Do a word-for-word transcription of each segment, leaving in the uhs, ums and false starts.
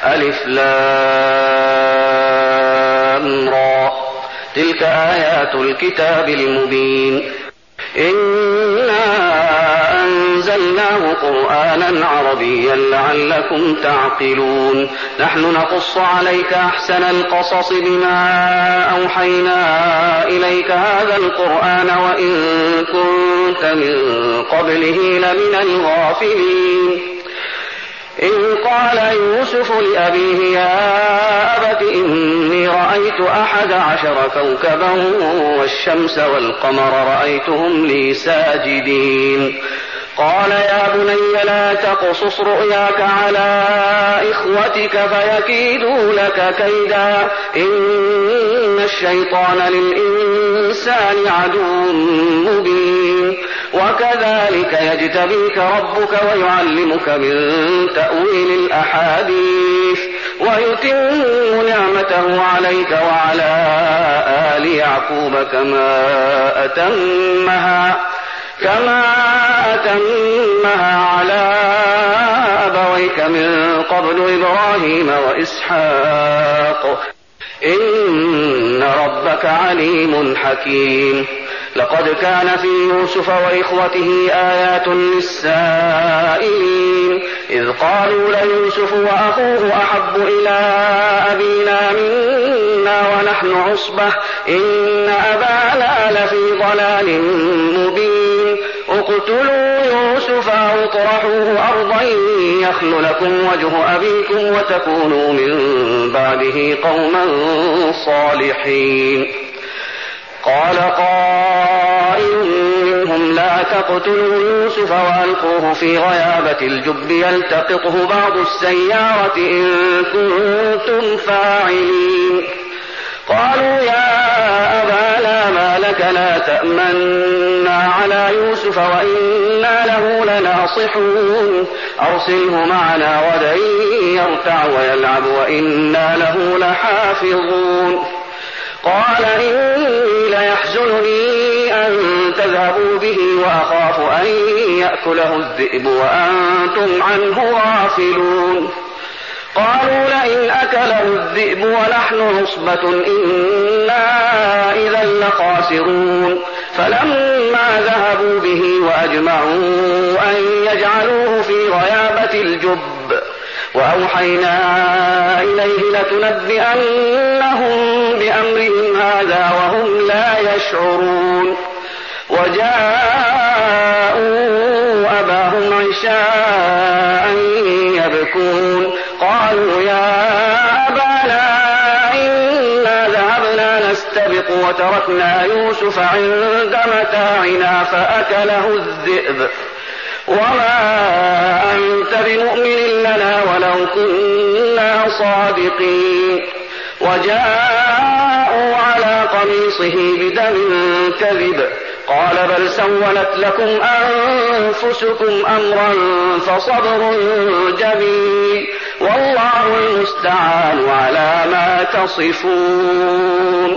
ألف لام را تلك آيات الكتاب المبين إنا أنزلناه قرآنا عربيا لعلكم تعقلون نحن نقص عليك أحسن القصص بما أوحينا إليك هذا القرآن وإن كنت من قبله لمن الغافلين إذ قال يوسف لأبيه يا أبت إني رأيت أحد عشر كوكبا والشمس والقمر رأيتهم لي ساجدين قال يا بني لا تقصص رؤياك على إخوتك فيكيدوا لك كيدا إن الشيطان للإنسان عدو مبين وكذلك يجتبيك ربك ويعلمك من تأويل الأحاديث ويتم نعمته عليك وعلى آل يعقوب كما أتمها كما أتمها على أبويك من قبل إبراهيم وإسحاق إن ربك عليم حكيم لقد كان في يوسف وإخوته آيات للسائلين إذ قالوا ليوسف وأخوه أحب إلى أبينا منا ونحن عصبة إن أبانا لفي ضلال مبين اقتلوا يوسف أو اطرحوه أرضا يخل لكم وجه أبيكم وتكونوا من بعده قوما صالحين قال قائل منهم لا تقتلوا يوسف وألقوه في غيابة الجب يلتقطه بعض السيارة إن كنتم فاعلين قالوا يا أبانا ما لك لا تأمنا على يوسف وإنا له لناصحون أرسله معنا غدا يرتع ويلعب وإنا له لحافظون قال إني ليحزنني أن تذهبوا به وأخاف أن يأكله الذئب وأنتم عنه غافلون قالوا لئن أكله الذئب ونحن عصبة إنا إذا لخاسرون فلما ذهبوا به وأجمعوا أن يجعلوه في غيابة الجب وأوحينا إليه لتنبئنهم بأمرهم هذا وهم لا يشعرون وجاءوا أباهم عشاء يبكون قالوا يا أبانا إنا ذهبنا نستبق وتركنا يوسف عند متاعنا فأكله الذئب وما أنت بمؤمن لنا ولو كنا صادقين وجاءوا على قميصه بدم كذب قال بل سولت لكم أنفسكم أمرا فصبر جميل والله المستعان على ما تصفون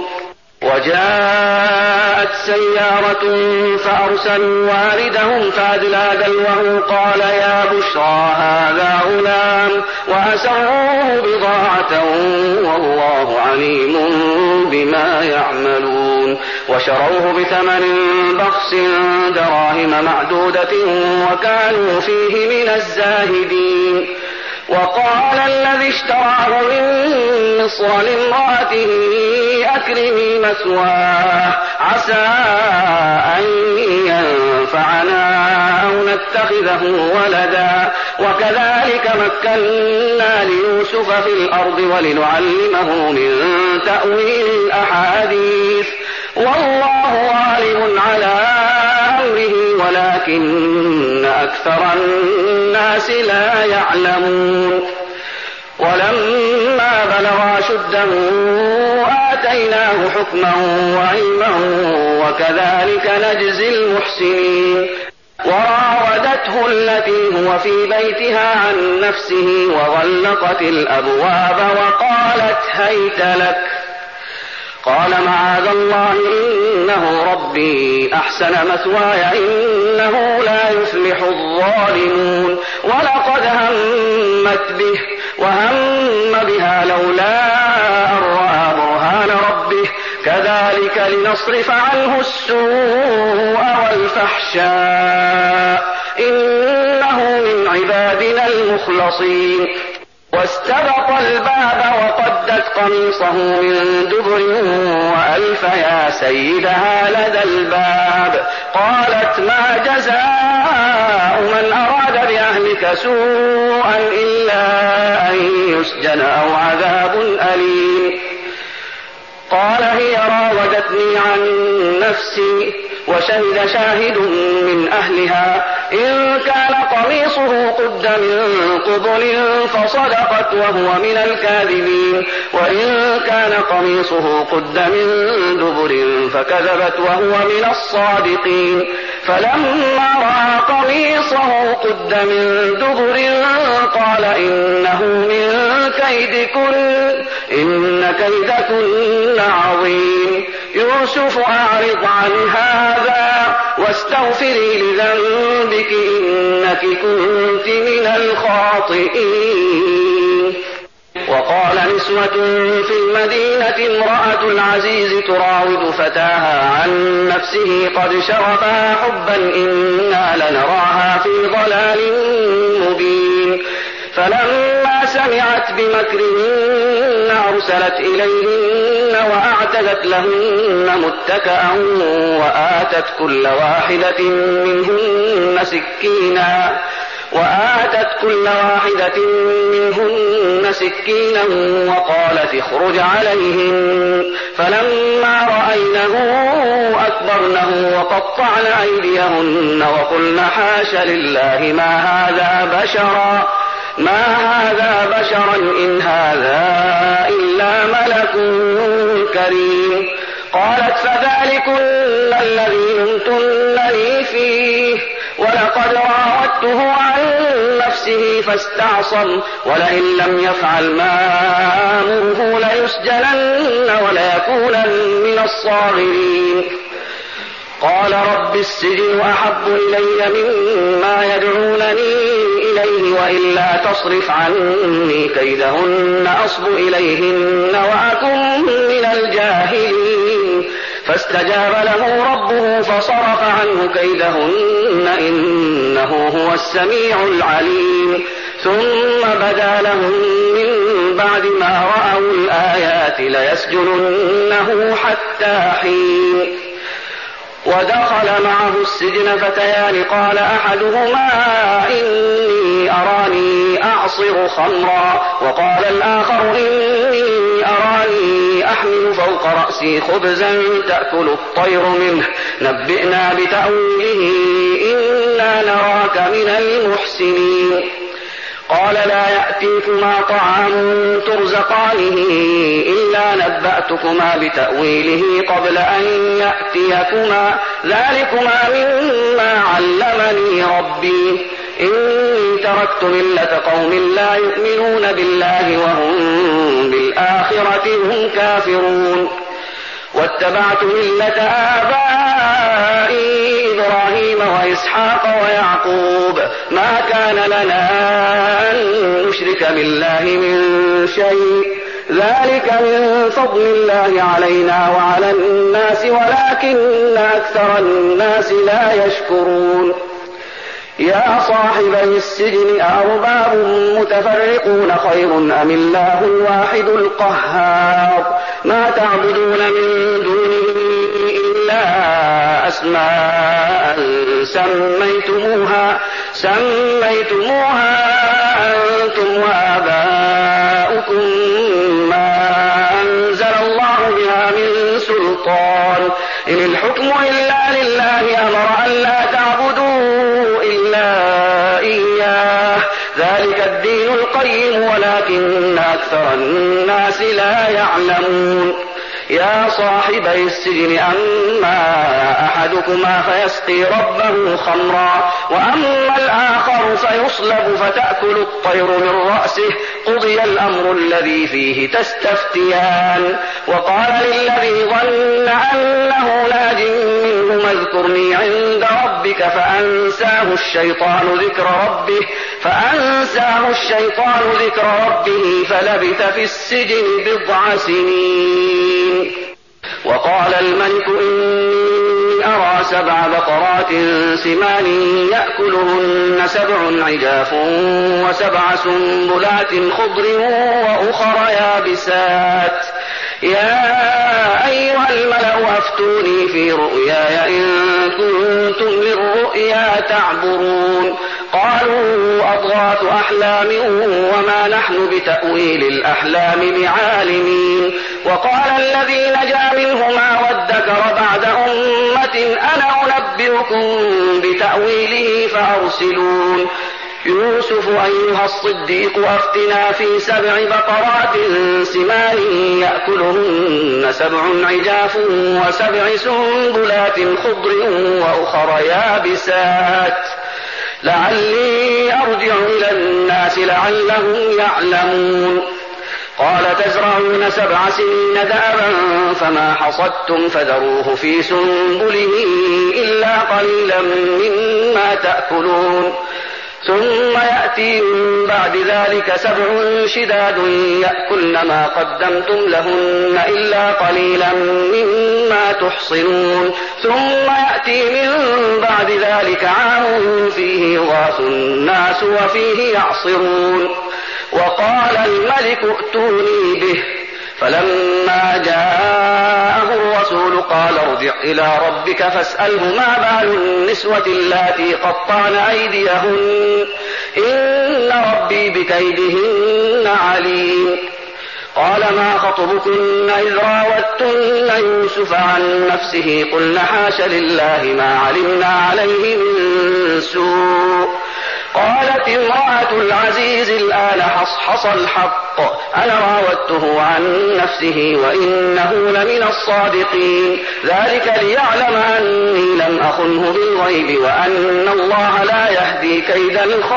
وجاءت سيارة فأرسلوا واردهم فأدلى دلوه قال يا بشرى هذا غلام وأسروه بضاعة والله عليم بما يعملون وشروه بثمن بخس دراهم معدودة وكانوا فيه من الزاهدين وقال الذي اشتراه من مصر لامرأته أكرمي مثواه عسى أن ينفعنا أو نتخذه ولدا وكذلك مكنا ليوسف في الأرض ولنعلمه من تأويل الأحاديث والله غالب على أمره ولكن أكثر الناس لا يعلمون ولما بلغ أشده آتيناه حكما وعلما وكذلك نجزي المحسنين وراودته التي هو في بيتها عن نفسه وغلقت الأبواب وقالت هيت لك قال معاذ الله إنه ربي أحسن مثواي إنه لا يفلح الظالمون ولقد همت به وهم نصرف عنه السوء والفحشاء إنه من عبادنا المخلصين. واستبق الباب وقدت قميصه من دبر وألف يا سيدها لدى الباب. قالت ما جزاء من أراد بأهلك سوءا إلا أن يسجن أو عذاب أليم. قال هي راودتني عن نفسي وشهد شاهد من أهلها إن كان قميصه قد من قبل فصدقت وهو من الكاذبين وإن كان قميصه قد من دبر فكذبت وهو من الصادقين. فلما رأى قميصه قد من دبر قال إنه من كيدكن إن كيدكن عظيم. يوسف أعرض عن هذا واستغفري لذنبك إنك كنت من الخاطئين. وقال نسوة في المدينة امرأة العزيز تراود فتاها عن نفسه قد شغفها حبا إنا لنراها في ضلال مبين. فلما سمعت بمكرهن أرسلت إليهن وأعتدت لهن متكأ وآتت كل واحدة منهن سكينا وآتت كل واحدة منهن سكينا وقالت اخرج عليهن. فلما رأينه أكبرنه وقطعن أيديهن وقلن حاش لله ما هذا بشرا ما هذا بشرا إن هذا إلا ملك كريم. قالت فذلكن الذي لمتنني فيه ولقد راودته عن نفسه فاستعصم ولئن لم يفعل ما آمره ليسجنن وليكونن من الصاغرين. قال رب السجن أحب إلي مما يدعونني إليه وإلا تصرف عني كيدهن أصب إليهن وأكن من الجاهلين. فاستجاب له ربه فصرف عنه كيدهن إنه هو السميع العليم. ثم بدا لهم من بعد ما رأوا الآيات ليسجننه حتى حين. ودخل معه السجن فتيان قال أحدهما إني أراني أعصر خمرا وقال الآخر إني أراني أحمل فوق رأسي خبزا تأكل الطير منه نبئنا بتأويله إنا نراك من المحسنين. قال لا يأتيكما طعام ترزقانه إلا نبأتكما بتأويله قبل أن يأتيكما ذلكما مما علمني ربي إني تركت ملة قوم لا يؤمنون بالله وهم بالآخرة هم كافرون. واتبعت ملة آبائي إبراهيم وإسحاق ويعقوب ما كان لنا أن نشرك بالله من شيء ذلك من فضل الله علينا وعلى الناس ولكن أكثر الناس لا يشكرون. يا صاحبي السجن أأرباب متفرقون خير أم الله الواحد القهار ما تعبدون من دونه إلا أسماء سميتموها سميتموها أنتم وآباؤكم ما أنزل الله بها من سلطان إن الحكم إلا لله أمر أن لا تعبدوا إلا إياه ذلك الدين القيم ولكن أكثر الناس لا يعلمون. يا صاحبي السجن أما أحدكما فيسقي ربه خمرا وأما الآخر فيصلب فتأكل الطير من رأسه قضي الأمر الذي فيه تستفتيان. وقال للذي ظن أنه ناج منهما اذكرني عند ربك فأنساه الشيطان ذكر ربه فأنساه الشيطان ذكر ربه فلبث في السجن بضع سنين وقال الملك إني أرى سبع بقرات سمان يأكلهن سبع عجاف وسبع سنبلات خضر وأخر يابسات يا أيها الملأ أفتوني في رؤياي إن كنتم للرؤيا تعبرون قالوا أضغاث أحلام وما نحن بتأويل الأحلام بعالمين وقال الذي نجا منهما وادكر بعد أمة أنا أنبئكم بتأويله فأرسلون يوسف أيها الصديق أفتنا في سبع بقرات سمان يأكلهن سبع عجاف وسبع سنبلات خضر وأخر يابسات لعلي أرجع إلى الناس لعلهم يعلمون قال تزرعون سبع سنين دابا فما حصدتم فذروه في سنبله إلا قليلا مما تأكلون ثم يأتي من بعد ذلك سبع شداد يأكلن ما قدمتم لهن إلا قليلا مما تحصنون ثم يأتي من بعد ذلك عام فيه يغاث الناس وفيه يعصرون وقال الملك ائتوني به فلما جاءه الرسول قال ارجع إلى ربك فاسأله ما بال النسوة اللاتي قطعن أيديهن إن ربي بكيدهن عليم قال ما خطبكن إذ راوتن يوسف عن نفسه قلن حاش لله ما علمنا عليه من سوء قالت امرأة العزيز الآن حصحص الحق أنا راودته عن نفسه وإنه لمن الصادقين ذلك ليعلم أني لم أخنه بالغيب وأن الله لا يهدي كيد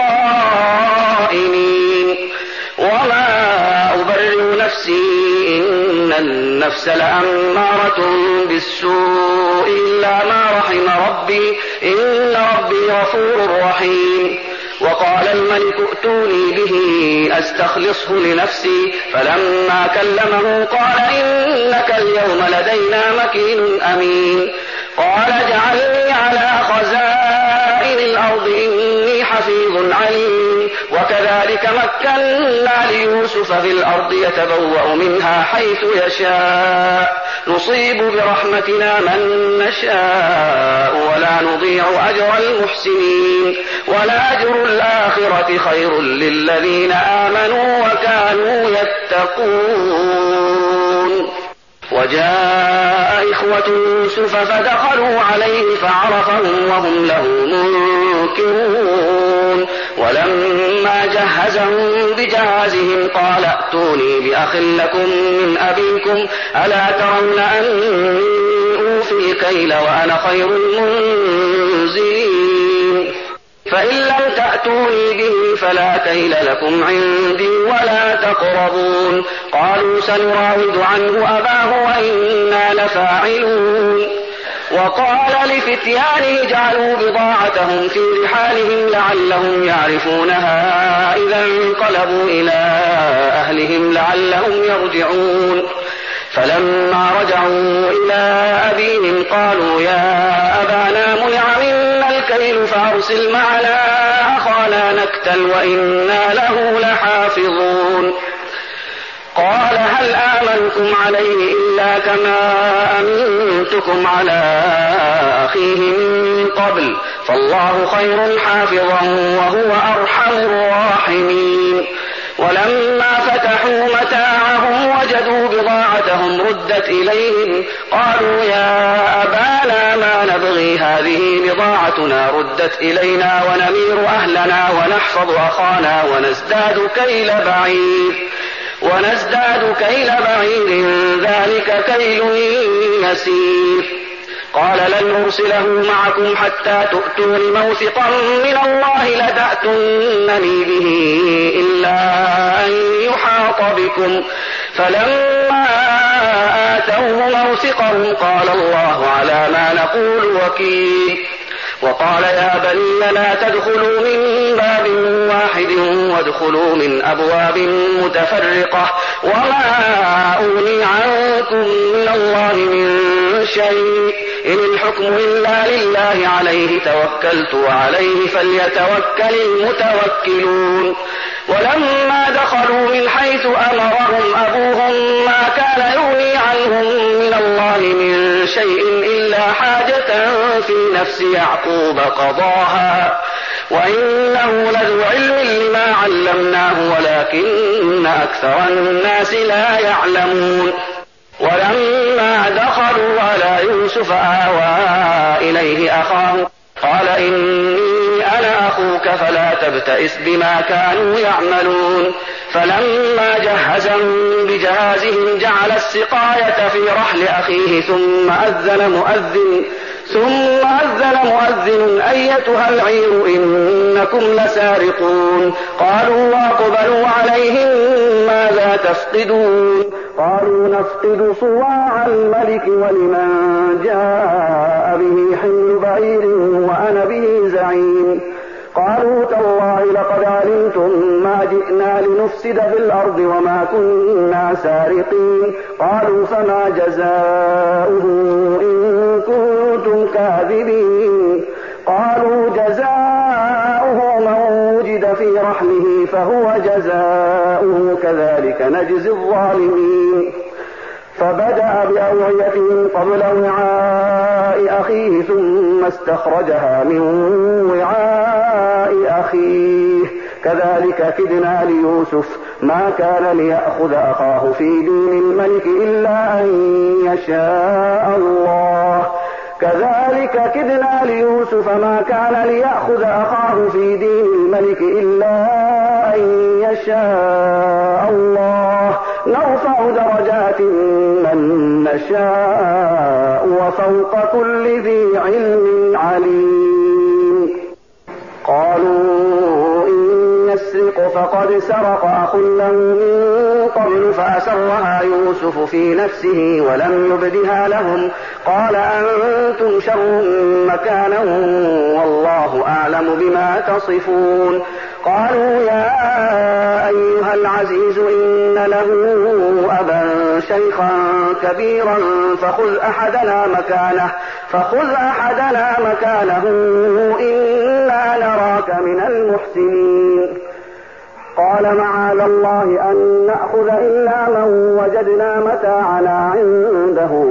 الخائنين وما أبرئ نفسي إن النفس لأمارة بالسوء إلا ما رحم ربي إن ربي غفور رحيم وقال الملك ائتوني به أستخلصه لنفسي فلما كلمه قال إنك اليوم لدينا مكين أمين قال اجعلني على خزائن الأرض إني حفيظ عليم وكذلك مكنا ليوسف في الأرض يتبوأ منها حيث يشاء نصيب برحمتنا من نشاء ولا نضيع أجر المحسنين ولأجر الآخرة خير للذين آمنوا وكانوا يتقون وجاء إخوة يوسف فدخلوا عليه فعرفهم وهم له منكرون ولما جهزهم بجهازهم قال ائتوني بأخ لكم من أبيكم ألا ترون أني أوفي الكيل وأنا خير المنزلين فإن لم تأتوني به فلا كيل لكم عندي ولا تقربون قالوا سنراود عنه أباه وإنا لفاعلون وقال لفتيانه جعلوا بضاعتهم في رحالهم لعلهم يعرفونها إذا انقلبوا إلى أهلهم لعلهم يرجعون فلما رجعوا إلى أبيهم قالوا يا أبانا منع منا الكيل فأرسل معنا أخانا نكتل وإنا له لحافظون قال هل آمنكم عليه إلا كما أمنتكم على أخيه من قبل فالله خير حافظا وهو أرحم الراحمين ولما فتحوا متاعهم وجدوا بضاعتهم ردت إليهم قالوا يا أبانا ما نبغي هذه بضاعتنا ردت إلينا ونمير أهلنا ونحفظ أخانا ونزداد كيل بعير ونزداد كيل بعير ذلك كيل يسير قال لن أرسله معكم حتى تؤتون موثقا من الله لتأتونني به إلا أن يحاط بكم فلما آتوه موثقهم قال الله على ما نقول وكيل وقال يا بني لا تدخلوا من باب واحد وادخلوا من أبواب متفرقة وما أغني عنكم من الله من شيء إن الحكم إلا لله عليه توكلت وعليه فليتوكل المتوكلون. ولما دخلوا من حيث أمرهم أبوهم ما كان يغني عنهم من الله من شيء إلا حاجة في نفس يعقوب قضاها وإنه لذو علم لما علمناه ولكن أكثر الناس لا يعلمون. ولما دخلوا على يوسف آوى إليه أخاه قال إني أنا أخوك فلا تبتئس بما كانوا يعملون. فلما جهزهم بجهازهم جعل السقاية في رحل أخيه ثم أذن مؤذن ثم أذن مؤذن أيتها العير إنكم لسارقون. قالوا وأقبلوا عليهم ماذا تفقدون؟ قالوا نفقد صواع الملك ولمن جاء به حمل بعير وأنا به زعيم. قالوا تالله لقد علمتم ما جئنا لنفسد في الأرض وما كنا سارقين. قالوا فما جزاؤه إن كنتم كاذبين؟ قالوا جزاؤه من وجد في رحله فهو جزاؤه كذلك نجزي الظالمين. فبدأ بأوعيتهم قبل وعاء أخيه ثم استخرجها من وعاء أخيه كذلك كدنا ليوسف ما كان ليأخذ أخاه في دين الملك إلا أن يشاء الله كذلك كدنا ليوسف ما كان ليأخذ أخاه في دين الملك إلا أن يشاء الله نرفع درجات من نشاء وفوق كل ذي علم عليم. قالوا إن يسرق فقد سرق أخ له من قبل فأسرها يوسف في نفسه ولم يبدها لهم قال أنتم شر مكانا والله أعلم بما تصفون. قالوا يا أيها العزيز إن له أبا شيخا كبيرا فخذ أحدنا مكانه فخذ أحدنا مكانه إنا نراك من المحسنين. قال معاذ الله أن نأخذ إلا من وجدنا متاعنا عنده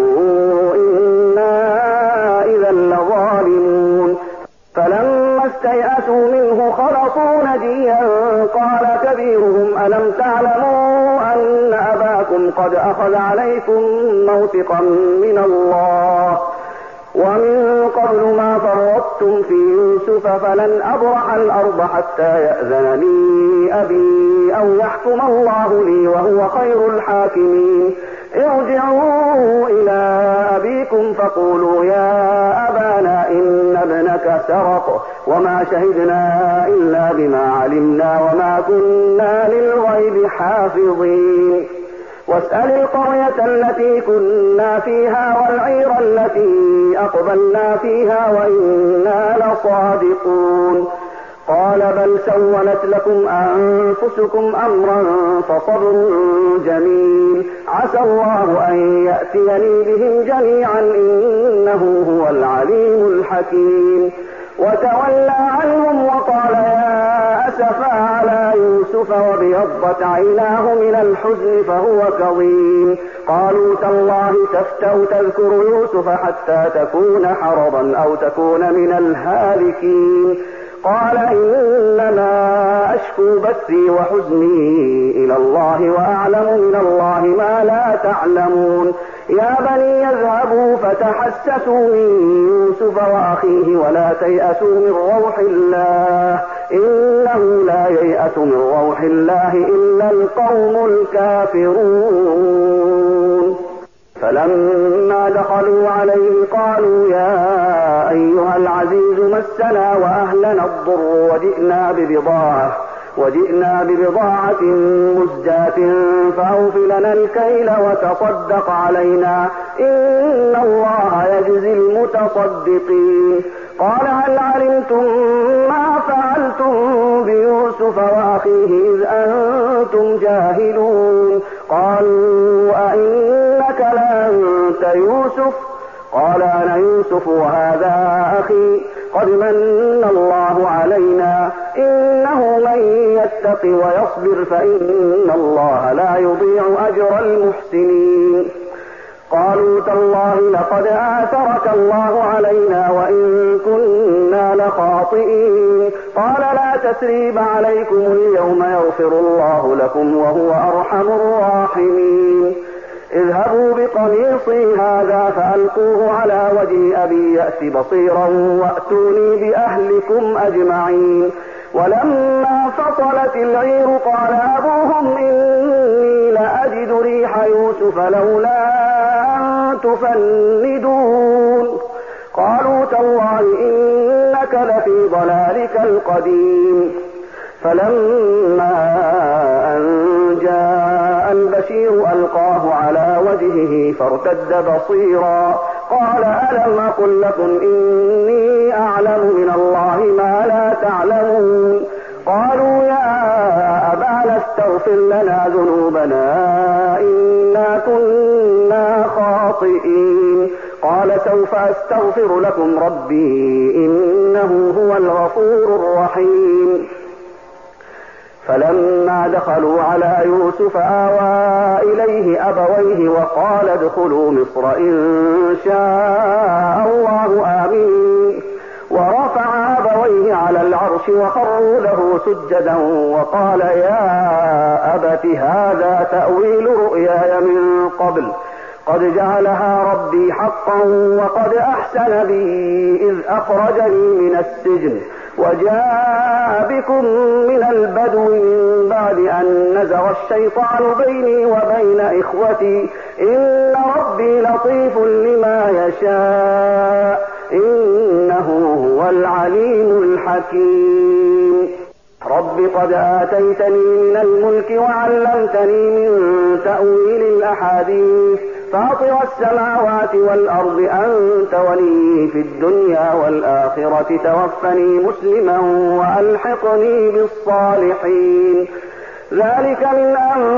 إنا إذا لظالمون. فلما استيأسوا منه خلصوا نجيا قال كبيرهم ألم تعلموا أن أباكم قد أخذ عليكم موثقا من الله ومن قبل ما فرطتم في يوسف فلن أبرح الأرض حتى يأذن لي أبي أو يحكم الله لي وهو خير الحاكمين. ارجعوا إلى أبيكم فقولوا يا أبانا إن ابنك سرق وما شهدنا إلا بما علمنا وما كنا للغيب حافظين. واسأل القرية التي كنا فيها والعير التي أقبلنا فيها وإنا لصادقون. قال بل سولت لكم أنفسكم أمرا فصبر جميل عسى الله أن يأتيني بهم جميعا إنه هو العليم الحكيم. وتولى عنهم وقال يا أسفا على يوسف وابيضت عيناه من الحزن فهو كظيم. قالوا تالله تفتأ تذكر يوسف حتى تكون حرضا أو تكون من الهالكين. قال إنما أشكو بثي وحزني إلى الله وأعلم من الله ما لا تعلمون. يا بني يذهبوا فتحسسوا من يوسف وأخيه ولا تيأسوا من روح الله إنه لا ييأس من روح الله إلا القوم الكافرون. فلما دخلوا عليه قالوا يا أيها العزيز مسنا وأهلنا الضر وجئنا ببضاعة وجئنا ببضاعة مزجاة فأوف لنا الكيل وتصدق علينا إن الله يجزي المتصدقين. قال هل علمتم ما فعلتم بيوسف وأخيه إذ أنتم جاهلون قالوا أئنك لأنت يوسف قال أنا يوسف وهذا أخي قد من الله علينا إنه من يتق ويصبر فإن الله لا يضيع أجر المحسنين قالوا تالله لقد آثرك الله علينا وإن كنا لخاطئين قال لا تثريب عليكم اليوم يغفر الله لكم وهو أرحم الراحمين اذهبوا بقميصي هذا فألقوه على وجه أبي يأت بصيرا وأتوني بأهلكم أجمعين ولما فصلت العير قال أبوهم إني لأجد ريح يوسف لولا أن تفندون قالوا تالله إنك لفي ضلالك القديم فلما أن جاء البشير ألقاه على وجهه فارتد بصيرا قال ألم أقل لكم إني أعلم من الله ما لا تعلمون قالوا يا أبانا استغفر لنا ذنوبنا إنا كنا خاطئين قال سوف أستغفر لكم ربي إنه هو الغفور الرحيم فلما دخلوا على يوسف آوى إليه أبويه وقال ادخلوا مصر إن شاء الله آمين ورفع أبويه على العرش وخروا له سجدا وقال يا أبت هذا تأويل رؤياي من قبل قد جعلها ربي حقا وقد أحسن بي إذ أخرجني من السجن وجاء بكم من البدو من بعد أن نزغ الشيطان بيني وبين إخوتي إن ربي لطيف لما يشاء إنه هو العليم الحكيم رب قد آتيتني من الملك وعلمتني من تأويل الأحاديث فاطر السماوات والأرض أنت ولي في الدنيا والآخرة توفني مسلما وألحقني بالصالحين ذلك من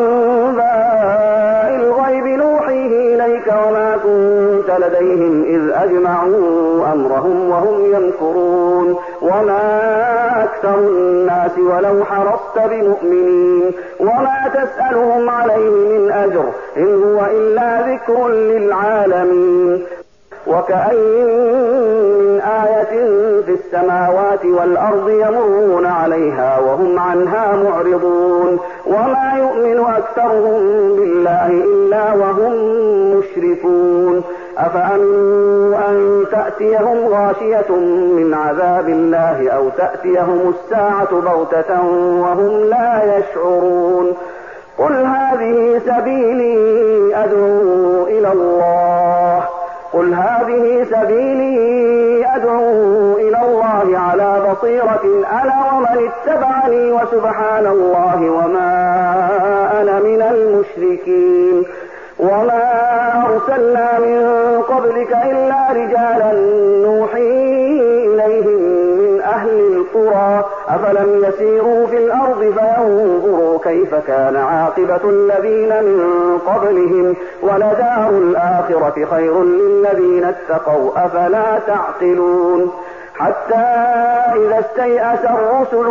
أنباء الغيب نوحيه إليك وما كنت لديهم إذ أجمعوا أمرهم وهم يمكرون وما أكثر الناس ولو حرصت بمؤمنين وما تسألهم عليه من أجر إن هو إلا ذكر للعالمين وكأين من آية في السماوات والأرض يمرون عليها وهم عنها معرضون وما يؤمن أكثرهم بالله إلا وهم مشركون أفأمنوا أن تأتيهم غاشية من عذاب الله أو تأتيهم الساعة بغتة وهم لا يشعرون قل هذه سبيلي أدعو إلى الله قل هذه سبيلي أدعو إلى الله على بصيرة أنا ومن اتبعني وسبحان الله وما أنا من المشركين وما أرسلنا من قبلك إلا رجالا نوحي إليهم من أهل القرى أفلم يسيروا في الأرض فينظروا كيف كان عاقبة الذين من قبلهم ولدار الآخرة خير للذين اتقوا أفلا تعقلون حتى إذا استيأس الرسل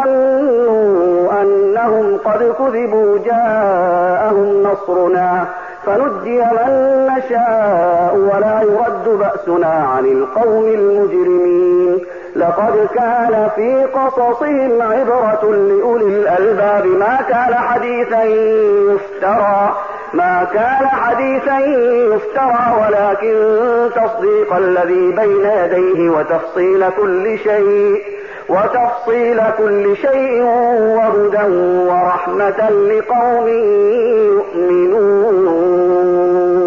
وظنوا أنهم قد كذبوا جاءهم نصرنا فنجي من نشاء ولا يرد بأسنا عن القوم المجرمين لقد كان في قصصهم عبرة لأولي الألباب ما كان حديثا يفترى ما كان حديثا يفترى ولكن تصديق الذي بين يديه وتفصيل كل شيء وتفصيل كل شيء وهدى ورحمة لقوم يؤمنون